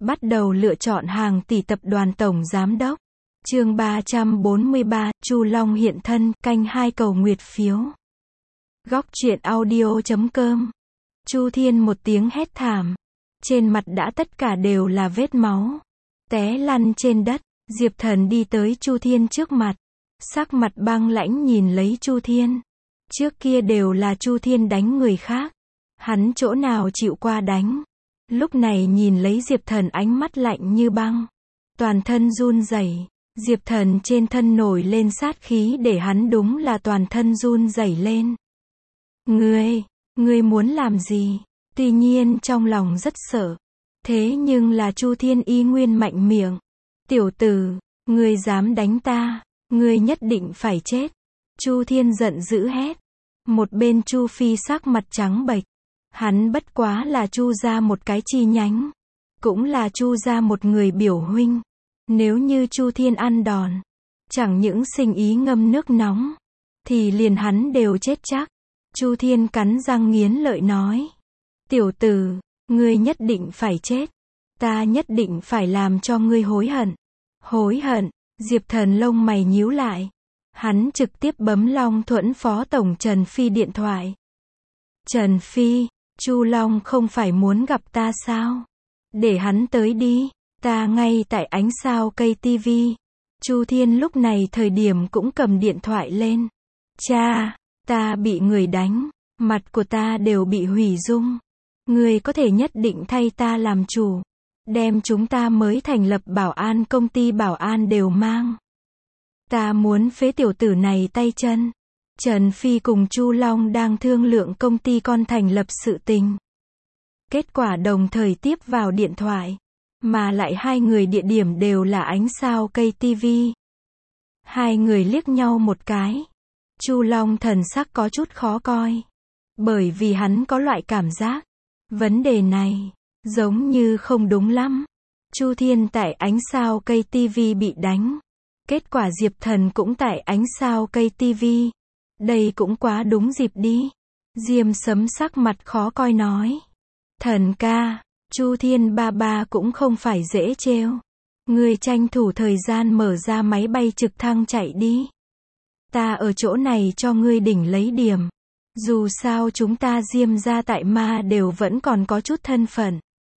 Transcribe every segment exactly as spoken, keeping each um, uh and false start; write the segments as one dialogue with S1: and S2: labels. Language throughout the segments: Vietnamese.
S1: Bắt đầu lựa chọn hàng tỷ tập đoàn tổng giám đốc. Chương ba trăm bốn mươi ba, Chu Long hiện thân, canh hai cầu nguyệt phiếu. Góc truyện audio chấm com. Chu Thiên một tiếng hét thảm. Trên mặt đã tất cả đều là vết máu. Té lăn trên đất. Diệp Thần đi tới Chu Thiên trước mặt. Sắc mặt băng lãnh nhìn lấy Chu Thiên. Trước kia đều là Chu Thiên đánh người khác. Hắn chỗ nào chịu qua đánh. Lúc này nhìn lấy Diệp Thần ánh mắt lạnh như băng. Toàn thân run rẩy. Diệp Thần trên thân nổi lên sát khí để hắn đúng là toàn thân run rẩy lên. Ngươi, ngươi muốn làm gì? Tuy nhiên trong lòng rất sợ. Thế nhưng là Chu Thiên y nguyên mạnh miệng. Tiểu tử, ngươi dám đánh ta, ngươi nhất định phải chết. Chu Thiên giận dữ hét. Một bên Chu Phi sắc mặt trắng bệch. Hắn bất quá là Chu gia một cái chi nhánh. Cũng là Chu gia một người biểu huynh. Nếu như Chu Thiên ăn đòn, chẳng những sinh ý ngâm nước nóng, thì liền hắn đều chết chắc. Chu Thiên cắn răng nghiến lợi nói. Tiểu tử, ngươi nhất định phải chết. Ta nhất định phải làm cho ngươi hối hận. Hối hận, Diệp Thần lông mày nhíu lại. Hắn trực tiếp bấm Long Thuẫn Phó Tổng Trần Phi điện thoại. Trần Phi, Chu Long không phải muốn gặp ta sao? Để hắn tới đi, ta ngay tại ánh sao cây tivi. Chu Thiên lúc này thời điểm cũng cầm điện thoại lên. Cha, ta bị người đánh, mặt của ta đều bị hủy dung. Ngươi có thể nhất định thay ta làm chủ. Đem chúng ta mới thành lập bảo an công ty bảo an đều mang. Ta muốn phế tiểu tử này tay chân. Trần Phi cùng Chu Long đang thương lượng công ty con thành lập sự tình. Kết quả đồng thời tiếp vào điện thoại. Mà lại hai người địa điểm đều là ánh sao cây tivi. Hai người liếc nhau một cái. Chu Long thần sắc có chút khó coi. Bởi vì hắn có loại cảm giác. Vấn đề này, giống như không đúng lắm. Chu Thiên tại ánh sao cây tivi bị đánh. Kết quả Diệp Thần cũng tại ánh sao cây tivi. Đây cũng quá đúng dịp đi. Diêm Sấm sắc mặt khó coi nói. Thần ca, Chu Thiên ba ba cũng không phải dễ trêu. Ngươi tranh thủ thời gian mở ra máy bay trực thăng chạy đi. Ta ở chỗ này cho ngươi đỉnh lấy điểm. Dù sao chúng ta Diêm gia tại ma đều vẫn còn có chút thân phận.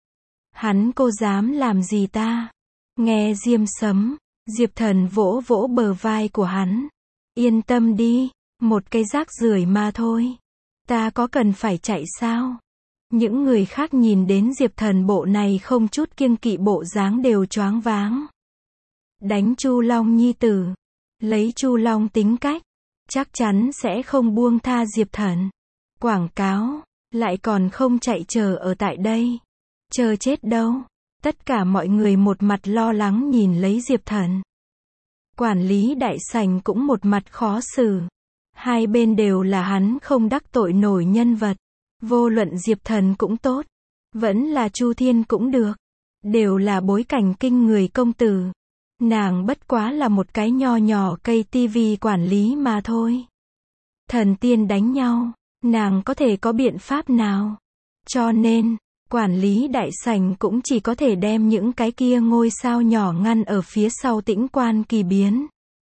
S1: Hắn cô dám làm gì ta? Nghe Diêm Sấm, Diệp Thần vỗ vỗ bờ vai của hắn. Yên tâm đi, một cái rác rưởi mà thôi. Ta có cần phải chạy sao? Những người khác nhìn đến Diệp Thần bộ này không chút kiêng kỵ bộ dáng đều choáng váng. Đánh Chu Long nhi tử. Lấy Chu Long tính cách. Chắc chắn sẽ không buông tha Diệp Thần. Quảng cáo. Lại còn không chạy chờ ở tại đây. Chờ chết đâu. Tất cả mọi người một mặt lo lắng nhìn lấy Diệp Thần. Quản lý đại sảnh cũng một mặt khó xử. Hai bên đều là hắn không đắc tội nổi nhân vật. Vô luận Diệp Thần cũng tốt. Vẫn là Chu Thiên cũng được. Đều là bối cảnh kinh người công tử. Nàng bất quá là một cái nho nhỏ cây tivi quản lý mà thôi. Thần tiên đánh nhau. Nàng có thể có biện pháp nào? Cho nên, quản lý đại sảnh cũng chỉ có thể đem những cái kia ngôi sao nhỏ ngăn ở phía sau tĩnh quan kỳ biến.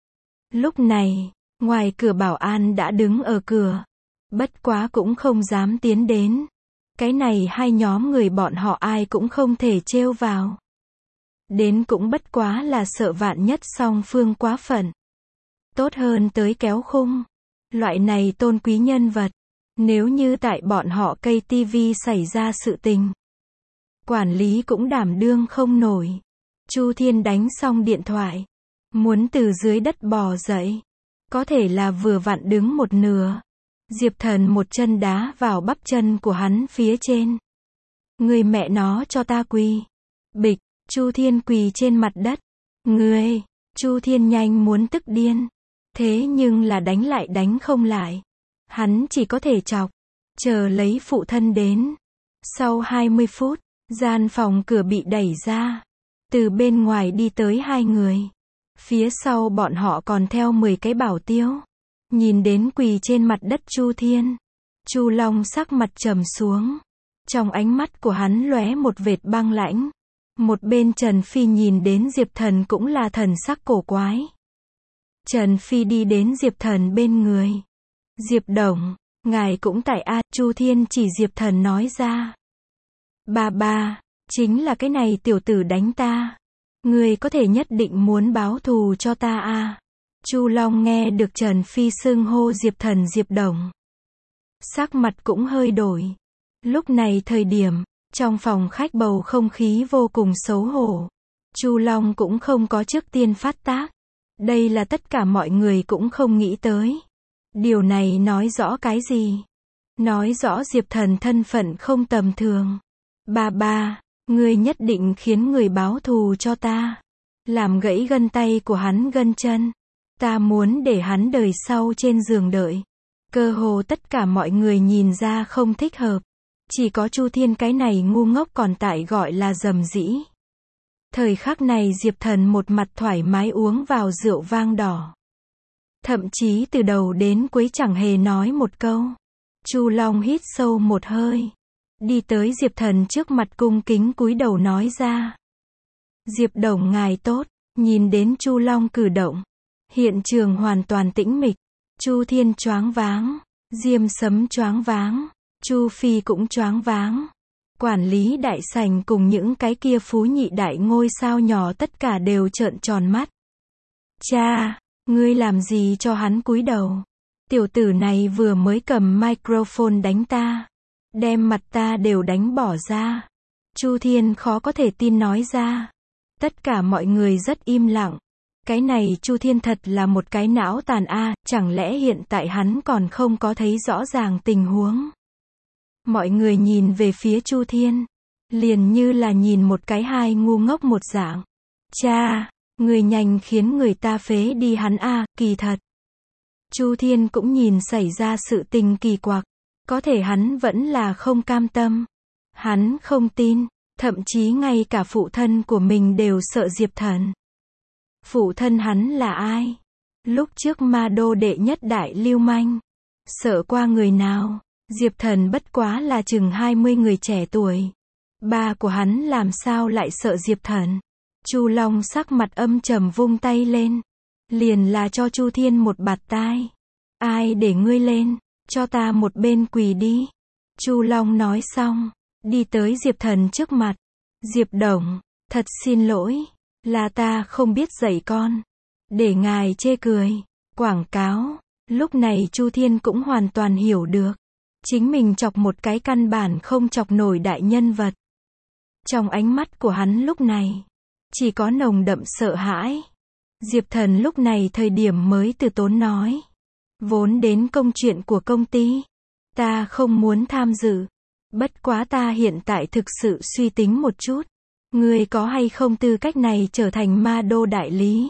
S1: Lúc này, ngoài cửa bảo an đã đứng ở cửa. Bất quá cũng không dám tiến đến. Cái này hai nhóm người bọn họ ai cũng không thể trêu vào. Đến cũng bất quá là sợ vạn nhất song phương quá phận. Tốt hơn tới kéo khung. Loại này tôn quý nhân vật. Nếu như tại bọn họ cây tivi xảy ra sự tình. Quản lý cũng đảm đương không nổi. Chu Thiên đánh xong điện thoại. Muốn từ dưới đất bò dậy. Có thể là vừa vặn đứng một nửa. Diệp Thần một chân đá vào bắp chân của hắn phía trên. Người mẹ nó cho ta quỳ. Bịch, Chu Thiên quỳ trên mặt đất. Ngươi, Chu Thiên nhanh muốn tức điên. Thế nhưng là đánh lại đánh không lại. Hắn chỉ có thể chọc. Chờ lấy phụ thân đến. Sau hai mươi phút, gian phòng cửa bị đẩy ra. Từ bên ngoài đi tới hai người. Phía sau bọn họ còn theo mười cái bảo tiêu. Nhìn đến quỳ trên mặt đất Chu Thiên. Chu Long sắc mặt trầm xuống. Trong ánh mắt của hắn lóe một vệt băng lãnh. Một bên Trần Phi nhìn đến Diệp Thần cũng là thần sắc cổ quái. Trần Phi đi đến Diệp Thần bên người. Diệp Đồng, ngài cũng tại a, Chu Thiên chỉ Diệp Thần nói ra. Ba ba, chính là cái này tiểu tử đánh ta. Ngươi có thể nhất định muốn báo thù cho ta a. Chu Long nghe được Trần Phi xưng hô Diệp Thần Diệp Đồng. Sắc mặt cũng hơi đổi. Lúc này thời điểm, trong phòng khách bầu không khí vô cùng xấu hổ. Chu Long cũng không có trước tiên phát tác. Đây là tất cả mọi người cũng không nghĩ tới. Điều này nói rõ cái gì? Nói rõ Diệp Thần thân phận không tầm thường. Ba ba, ngươi nhất định khiến người báo thù cho ta. Làm gãy gân tay của hắn gân chân. Ta muốn để hắn đời sau trên giường đợi. Cơ hồ tất cả mọi người nhìn ra không thích hợp. Chỉ có Chu Thiên cái này ngu ngốc còn tại gọi là dầm dĩ. Thời khắc này Diệp Thần một mặt thoải mái uống vào rượu vang đỏ. Thậm chí từ đầu đến cuối chẳng hề nói một câu. Chu Long hít sâu một hơi. Đi tới Diệp Thần trước mặt cung kính cúi đầu nói ra. Diệp Đồng ngài tốt. Nhìn đến Chu Long cử động. Hiện trường hoàn toàn tĩnh mịch. Chu Thiên choáng váng. Diêm Sấm choáng váng. Chu Phi cũng choáng váng. Quản lý đại sảnh cùng những cái kia phú nhị đại ngôi sao nhỏ tất cả đều trợn tròn mắt. Cha, ngươi làm gì cho hắn cúi đầu? Tiểu tử này vừa mới cầm microphone đánh ta. Đem mặt ta đều đánh bỏ ra. Chu Thiên khó có thể tin nói ra. Tất cả mọi người rất im lặng. Cái này Chu Thiên thật là một cái não tàn a, chẳng lẽ hiện tại hắn còn không có thấy rõ ràng tình huống? Mọi người nhìn về phía Chu Thiên, liền như là nhìn một cái hai ngu ngốc một dạng. Cha, người nhanh khiến người ta phế đi hắn a, kỳ thật. Chu Thiên cũng nhìn xảy ra sự tình kỳ quặc, có thể hắn vẫn là không cam tâm. Hắn không tin, thậm chí ngay cả phụ thân của mình đều sợ Diệp Thần. Phụ thân hắn là ai? Lúc trước Ma Đô đệ nhất đại lưu manh. Sợ qua người nào? Diệp Thần bất quá là chừng hai mươi người trẻ tuổi. Ba của hắn làm sao lại sợ Diệp Thần? Chu Long sắc mặt âm trầm vung tay lên. Liền là cho Chu Thiên một bạt tai. Ai để ngươi lên? Cho ta một bên quỳ đi. Chu Long nói xong. Đi tới Diệp Thần trước mặt. Diệp Đồng, thật xin lỗi. Là ta không biết dạy con. Để ngài chê cười. Quảng cáo. Lúc này Chu Thiên cũng hoàn toàn hiểu được. Chính mình chọc một cái căn bản không chọc nổi đại nhân vật. Trong ánh mắt của hắn lúc này, chỉ có nồng đậm sợ hãi. Diệp Thần lúc này thời điểm mới từ tốn nói. Vốn đến công chuyện của công ty. Ta không muốn tham dự. Bất quá ta hiện tại thực sự suy tính một chút. Ngươi có hay không tư cách này trở thành Ma Đô đại lý?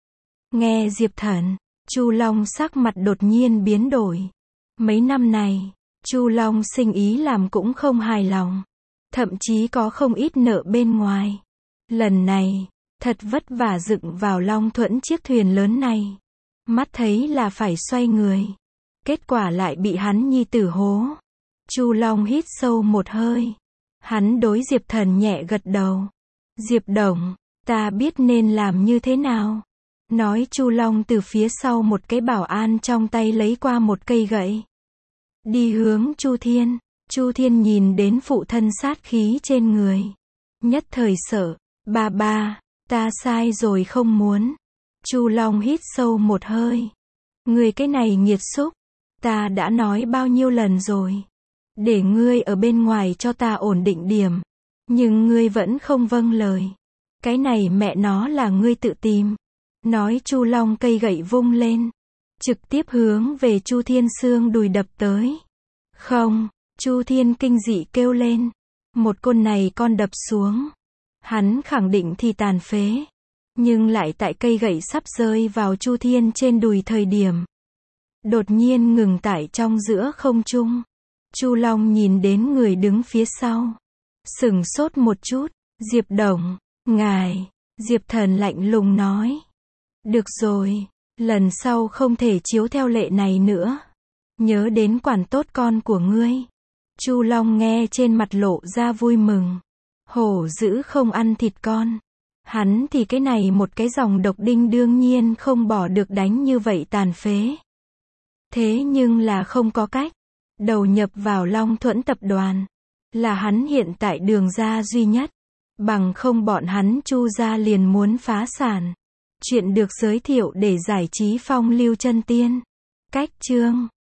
S1: Nghe Diệp Thần, Chu Long sắc mặt đột nhiên biến đổi. Mấy năm này, Chu Long sinh ý làm cũng không hài lòng. Thậm chí có không ít nợ bên ngoài. Lần này, thật vất vả dựng vào Long Thuẫn chiếc thuyền lớn này. Mắt thấy là phải xoay người. Kết quả lại bị hắn nhi tử hố. Chu Long hít sâu một hơi. Hắn đối Diệp Thần nhẹ gật đầu. Diệp Đồng, ta biết nên làm như thế nào. Nói Chu Long từ phía sau một cái bảo an trong tay lấy qua một cây gậy. Đi hướng Chu Thiên. Chu Thiên nhìn đến phụ thân sát khí trên người. Nhất thời sợ. Ba ba, ta sai rồi không muốn. Chu Long hít sâu một hơi. Người cái này nghiệt xúc. Ta đã nói bao nhiêu lần rồi. Để ngươi ở bên ngoài cho ta ổn định điểm. Nhưng ngươi vẫn không vâng lời. Cái này mẹ nó là ngươi tự tìm. Nói Chu Long cây gậy vung lên. Trực tiếp hướng về Chu Thiên xương đùi đập tới. Không, Chu Thiên kinh dị kêu lên. Một côn này con đập xuống. Hắn khẳng định thì tàn phế. Nhưng lại tại cây gậy sắp rơi vào Chu Thiên trên đùi thời điểm. Đột nhiên ngừng tải trong giữa không trung. Chu Long nhìn đến người đứng phía sau. Sửng sốt một chút. Diệp Đồng, ngài. Diệp Thần lạnh lùng nói. Được rồi, lần sau không thể chiếu theo lệ này nữa. Nhớ đến quản tốt con của ngươi. Chu Long nghe trên mặt lộ ra vui mừng. Hổ dữ không ăn thịt con. Hắn thì cái này một cái dòng độc đinh đương nhiên không bỏ được đánh như vậy tàn phế. Thế nhưng là không có cách. Đầu nhập vào Long Thuẫn tập đoàn. Là hắn hiện tại đường ra duy nhất. Bằng không bọn hắn Chu gia liền muốn phá sản. Chuyện được giới thiệu để giải trí phong lưu chân tiên. Cách chương